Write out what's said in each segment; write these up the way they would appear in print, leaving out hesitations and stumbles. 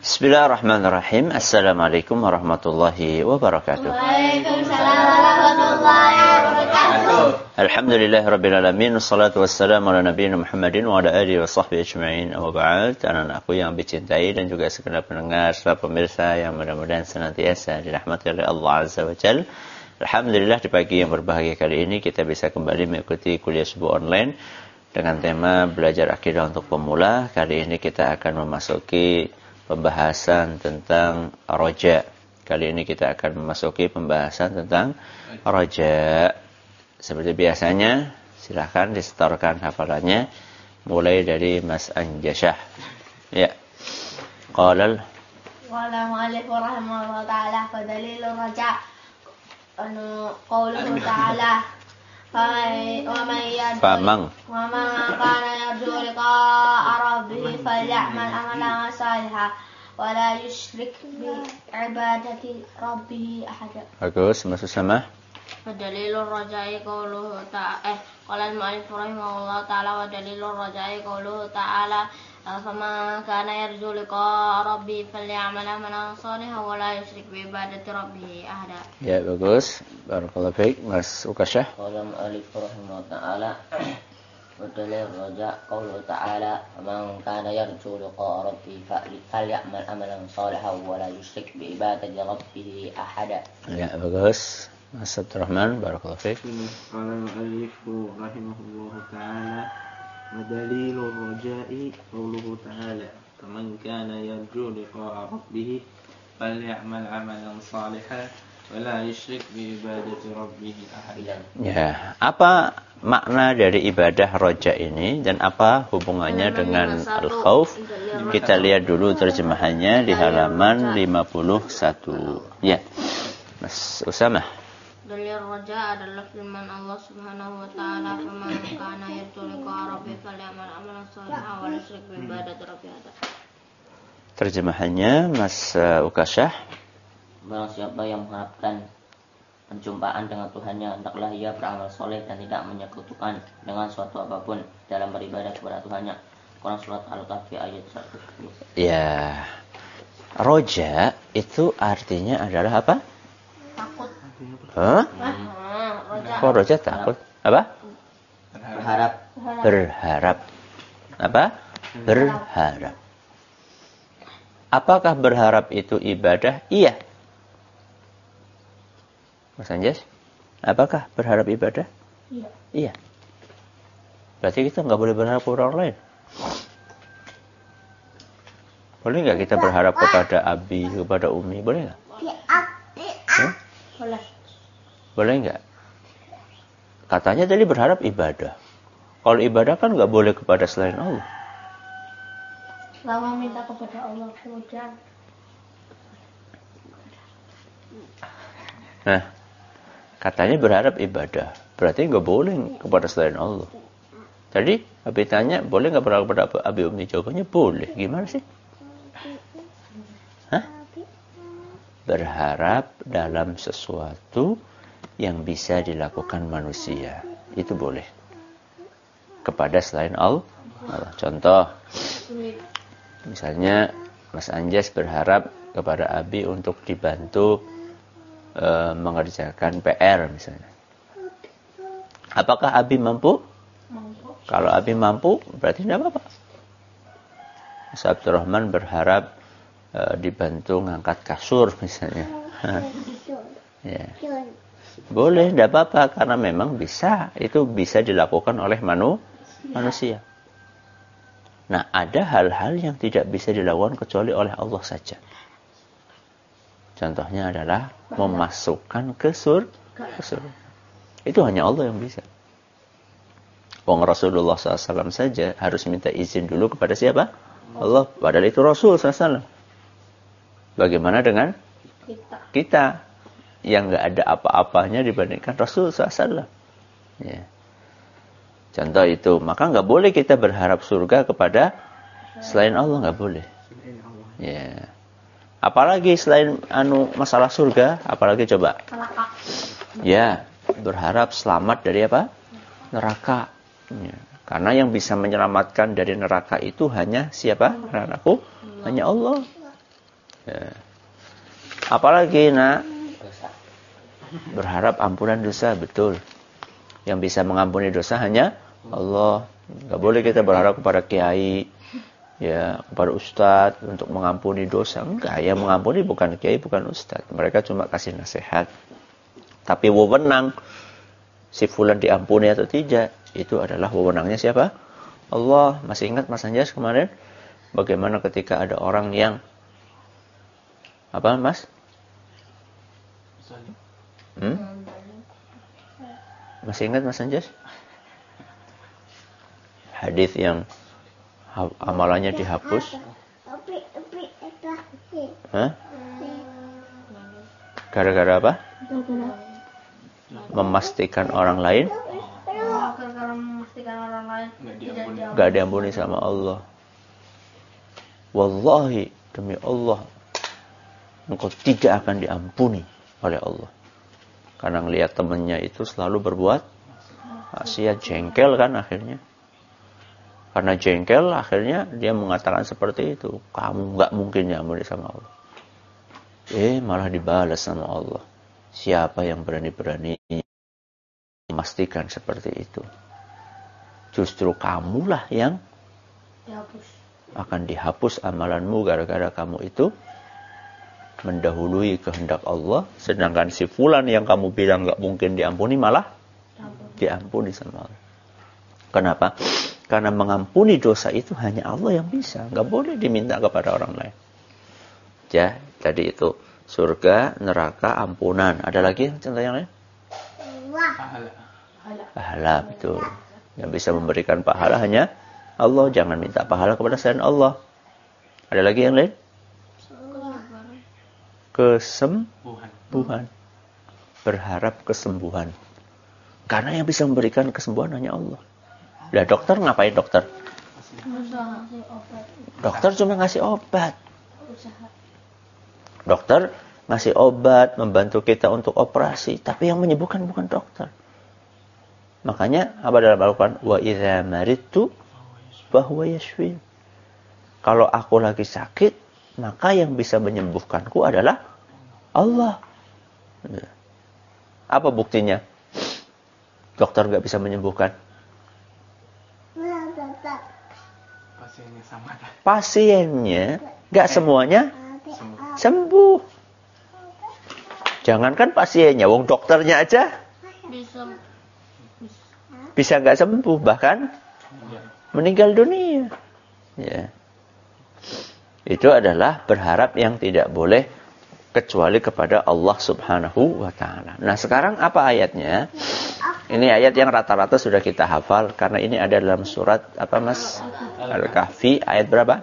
Bismillahirrahmanirrahim. Assalamualaikum warahmatullahi wabarakatuh. Waalaikumsalam warahmatullahi wabarakatuh. Alhamdulillahirabbil alamin, wassalatu wassalamu ala nabiyina Muhammadin wa ala alihi wa sahbihi ajma'in. Amma ba'd. Anak-anakku yang dicintai dan juga segenap pendengar serta pemirsa yang mudah-mudahan senantiasa dirahmati oleh Allah Azza wa Jalla. Alhamdulillah, di pagi yang berbahagia kali ini kita bisa kembali mengikuti kuliah subuh online dengan tema belajar akidah untuk pemula. Kali ini kita akan memasuki pembahasan tentang roja. Kali ini kita akan memasuki pembahasan tentang roja. Seperti biasanya, silahkan disetorkan hafalannya mulai dari Mas Anjasyah. Ya. Qala mu'allif rahimahullah ta'ala fa dalilur raja qauluhu ta'ala Famang wa man kana yarju liqa'a rabbih falyamal amalan salihan wa la yusyrik bi ibadati rabbih ahada. Bagus, Mas Usama. Dalilur raja'i qauluhu ta'ala qala al-mu'allif rahimahullah ta'ala wa dalilur raja'i qauluhu ta'ala faman kana yarju liqa'a rabbih falyamal amalan salihan wa la yusyrik bi ibadati rabbih ahada. Ya, bagus. Barakallahu fiik, Mas Ukasyah. Qala al-mu'allif rahimahullah ta'ala wa dalilur raja' qauluhu ta'ala faman kana yarju liqa'a rabbih falyamal amalan salihan wa la yusyrik bi ibadati rabbih ahada. Ya, bagus. Mas Abdurrahman, barakallahu fiik. Qala al-mu'allif rahimahullah ta'ala wa dalilur raja'i qauluhu ta'ala faman kana yarju liqa'a rabbih falyamal amalan salihan wa la yusyrik bi ibadati rabbih ahada. Ya, apa makna dari ibadah roja ini dan apa hubungannya dengan al-khauf? Kita lihat dulu terjemahannya di halaman 51. Ya, Mas Usama. Dalil raja adalah firman Allah Subhanahu wa taala, "Faman kana yarju liqa'a rabbih falyamal amalan shalihan wa la yusyrik bi ibadati rabbih ahada." Terjemahannya Mas Ukasyah. Barang siapa yang mengharapkan penjumpaan dengan Tuhannya, hendaklah ia beramal soleh dan tidak menyekutukan dengan suatu apapun dalam beribadah kepada Tuhannya. Quran surat Al-Kahfi ayat 110. Ya. Roja itu artinya adalah apa? Takut. Hah? Roja. Kok roja takut? Apa? Berharap. Apa? Berharap. Apakah berharap itu ibadah? Iya. Mas Anjas, apakah berharap ibadah? Iya. Iya. Berarti kita nggak boleh berharap ke orang lain. Boleh nggak kita berharap kepada Abi, kepada Umi? Boleh nggak? Boleh. Boleh nggak? Katanya tadi berharap ibadah. Kalau ibadah kan nggak boleh kepada selain Allah. Lama minta kepada Allah kemudian. Nah, katanya berharap ibadah. Berarti nggak boleh kepada selain Allah. Tadi Abi tanya, boleh nggak berharap kepada Abi Umi? Jawabannya boleh. Gimana sih? Hah? Berharap dalam sesuatu yang bisa dilakukan manusia. Itu boleh. Kepada selain Allah. Contoh. Misalnya Mas Anjas berharap kepada Abi untuk dibantu mengerjakan PR misalnya. Apakah Abi mampu? Mampu. Kalau Abi mampu, berarti tidak apa-apa. Mas Abdurrahman berharap dibantu ngangkat kasur misalnya. Ya. Boleh, tidak apa-apa karena memang bisa. Itu bisa dilakukan oleh manusia. Nah, ada hal-hal yang tidak bisa dilakukan kecuali oleh Allah saja. Contohnya adalah memasukkan ke surga. Itu hanya Allah yang bisa. Wong Rasulullah SAW saja harus minta izin dulu kepada siapa? Allah. Padahal itu Rasul SAW. Bagaimana dengan kita yang nggak ada apa-apanya dibandingkan Rasul SAW? Ya. Contoh itu. Maka nggak boleh kita berharap surga kepada selain Allah, nggak boleh. Ya. Apalagi selain masalah surga, apalagi coba? Neraka. Ya, berharap selamat dari apa? Neraka. Ya. Karena yang bisa menyelamatkan dari neraka itu hanya siapa? Anakku, hanya Allah. Ya. Apalagi nak berharap ampunan dosa, betul. Yang bisa mengampuni dosa hanya Allah. Nggak boleh kita berharap kepada kiai, ya, kepada ustadz untuk mengampuni dosa. Enggak, yang mengampuni bukan kiai, bukan ustadz. Mereka cuma kasih nasihat. Tapi wewenang si fulan diampuni atau tidak, itu adalah wewenangnya siapa? Allah. Masih ingat Mas Anjas kemarin bagaimana ketika ada orang yang apa, Mas? Masih ingat Mas Anjas? Hadis yang amalannya dihapus. Hah? Gara-gara apa? Memastikan orang lain gak diampuni sama Allah. Wallahi, demi Allah, engkau tidak akan diampuni oleh Allah. Karena ngelihat temannya itu selalu berbuat maksiat, jengkel kan akhirnya. Karena jengkel akhirnya dia mengatakan seperti itu. Kamu gak mungkin diampuni sama Allah. Malah dibalas sama Allah. Siapa yang berani-berani memastikan seperti itu? Justru kamulah yang akan dihapus amalanmu gara-gara kamu itu mendahului kehendak Allah. Sedangkan si fulan yang kamu bilang gak mungkin diampuni malah diampuni sama Allah. Kenapa? Karena mengampuni dosa itu hanya Allah yang bisa. Gak boleh diminta kepada orang lain. Ya, tadi itu surga, neraka, ampunan. Ada lagi contoh yang lain? Pahala, betul. Yang bisa memberikan pahala hanya Allah. Jangan minta pahala kepada selain Allah. Ada lagi yang lain? Kesembuhan. Berharap kesembuhan. Karena yang bisa memberikan kesembuhan hanya Allah. Lah dokter ngapain dokter? Dokter cuma ngasih obat. Dokter ngasih obat, membantu kita untuk operasi, tapi yang menyembuhkan bukan dokter. Makanya apa dalam Al-Quran? Wa idza maridtu fahuwa yashfin. Kalau aku lagi sakit, maka yang bisa menyembuhkanku adalah Allah. Apa buktinya? Dokter gak bisa menyembuhkan. Pasiennya gak semuanya sembuh. Jangankan pasiennya, wong dokternya aja bisa gak sembuh, bahkan meninggal dunia. Ya. Itu adalah berharap yang tidak boleh kecuali kepada Allah Subhanahu wa ta'ala. Nah, sekarang apa ayatnya? Ini ayat yang rata-rata sudah kita hafal karena ini ada dalam surat apa, Mas? Al-Kahfi ayat berapa?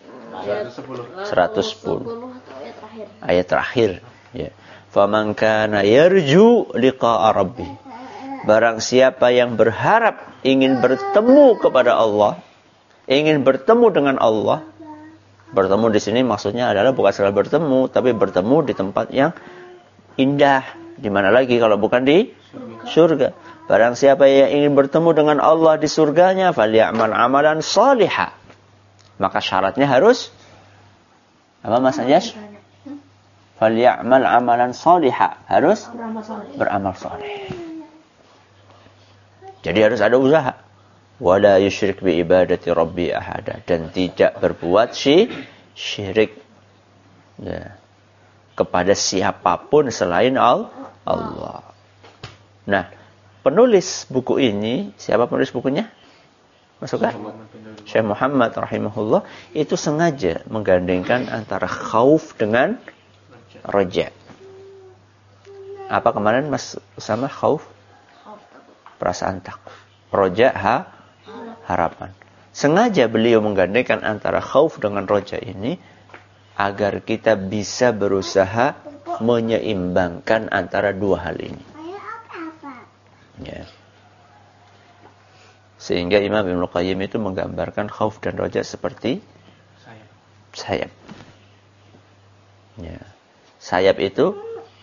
110. Ayat terakhir. Ya. Faman kana yarju liqa'a rabbih. Barang siapa yang berharap ingin bertemu kepada Allah, ingin bertemu dengan Allah. Bertemu di sini maksudnya adalah bukan sekadar bertemu, tapi bertemu di tempat yang indah. Di mana lagi kalau bukan di surga? Barang siapa yang ingin bertemu dengan Allah di surganya, falyamal amalan salihah. Maka syaratnya harus apa, Mas Anjas? Falyamal amalan salihah, harus beramal saleh. Jadi harus ada usaha. Wala yusyrik bi ibadati rabbi ahada, dan tidak berbuat syirik ya, kepada siapapun selain Allah. Nah, penulis buku ini, siapa penulis bukunya? Masuk kan? Syekh Muhammad rahimahullah, itu sengaja menggandengkan antara khauf dengan raja. Apa kemarin Mas sama khauf? Perasaan takut. Raja harapan. Sengaja beliau menggandengkan antara khauf dengan raja ini agar kita bisa berusaha menyeimbangkan antara dua hal ini. Ya. Sehingga Imam Ibnu Qayyim itu menggambarkan khauf dan raja seperti sayap. Ya. Sayap itu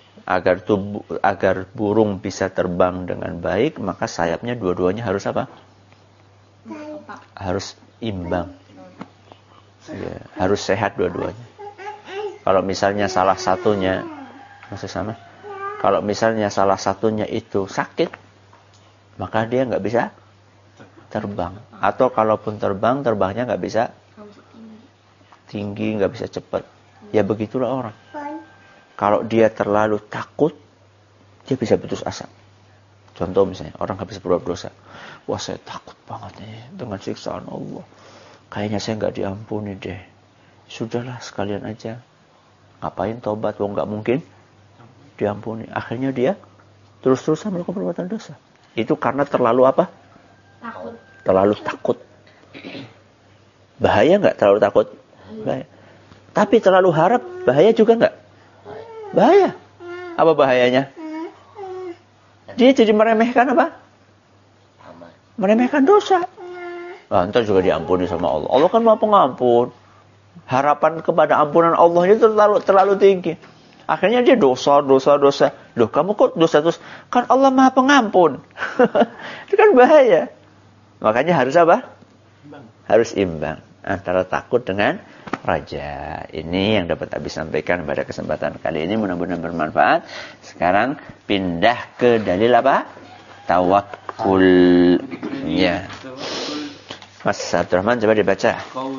agar burung bisa terbang dengan baik, maka sayapnya dua-duanya harus apa? Harus imbang. Ya, harus sehat dua-duanya. Kalau misalnya salah satunya, maksud sama, kalau misalnya salah satunya itu sakit, maka dia nggak bisa terbang. Atau kalaupun terbang, terbangnya nggak bisa tinggi, nggak bisa cepat. Ya begitulah orang. Kalau dia terlalu takut, dia bisa putus asa. Contoh misalnya, orang habis berbuat dosa. Wah, saya takut banget nih dengan siksaan Allah. Kayaknya saya nggak diampuni deh. Sudahlah, sekalian aja. Ngapain tobat? Wong nggak mungkin diampuni. Akhirnya dia terus-terusan melakukan perbuatan dosa. Itu karena terlalu apa? Takut. Terlalu takut. Bahaya nggak terlalu takut? Bahaya. Tapi terlalu harap, bahaya juga nggak? Bahaya. Apa bahayanya? Dia jadi meremehkan apa? Meremehkan dosa. Nah, ntar juga diampuni sama Allah. Allah kan Maha Pengampun. Harapan kepada ampunan Allah itu terlalu tinggi. Akhirnya dia dosa. Loh, kamu kok dosa terus? Kan Allah Maha Pengampun. Itu kan bahaya. Makanya harus apa? Harus imbang antara takut dengan raja. Ini yang dapat Abi sampaikan pada kesempatan kali ini, mudah-mudahan bermanfaat. Sekarang pindah ke dalil apa? Tawakkul. Ya. Mas Abdurrahman coba dibaca.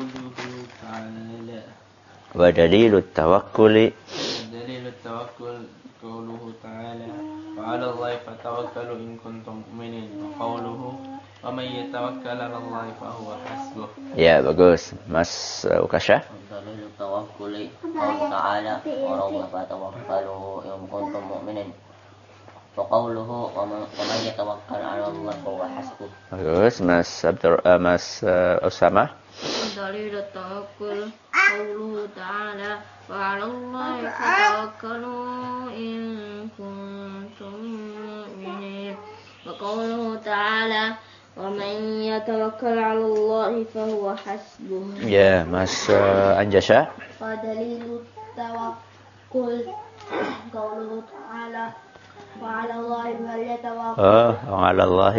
Wa dalilut tawakkuli. Dalilut tawakkul qauluhu ta'ala wa 'ala Allahi fatawakkalu in kuntum mu'minin. Wa qauluhu wa may yatawakkal 'ala Allahi fa huwa hasbuh. Ya, bagus. Mas Ukasha. Dalilut tawakkuli qauluhu ta'ala wa 'ala Allahi fatawakkalu in kuntum mu'minin. Wa qauluhu wa may yatawakkal 'ala Allahi fa huwa hasbuh. Bagus. Mas Usama. دليل التوكل قوله تعالى وعلى الله فتوكلوا إن كنتم مؤمنين وقوله تعالى ومن يتوكل على الله فهو حسبه. Ya, Mas Anjasha. ودليل التوكل قوله تعالى وعلى الله فليتوكل وعلى الله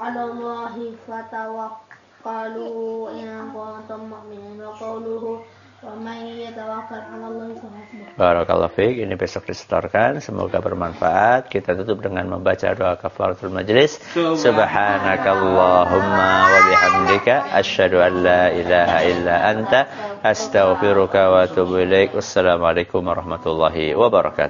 فتوكلوا إن كنتم مؤمنين وقوله ومن يتوكل على الله فهو حسبه. Barakallahu fiik. Ini besok disetorkan. Semoga bermanfaat. Kita tutup dengan membaca doa kafaratul majlis. Subhanakallahumma wa bihamdika asyhadu an la ilaha illa anta astaghfiruka wa atubu ilaik. Wassalamualaikum warahmatullahi wabarakatuh.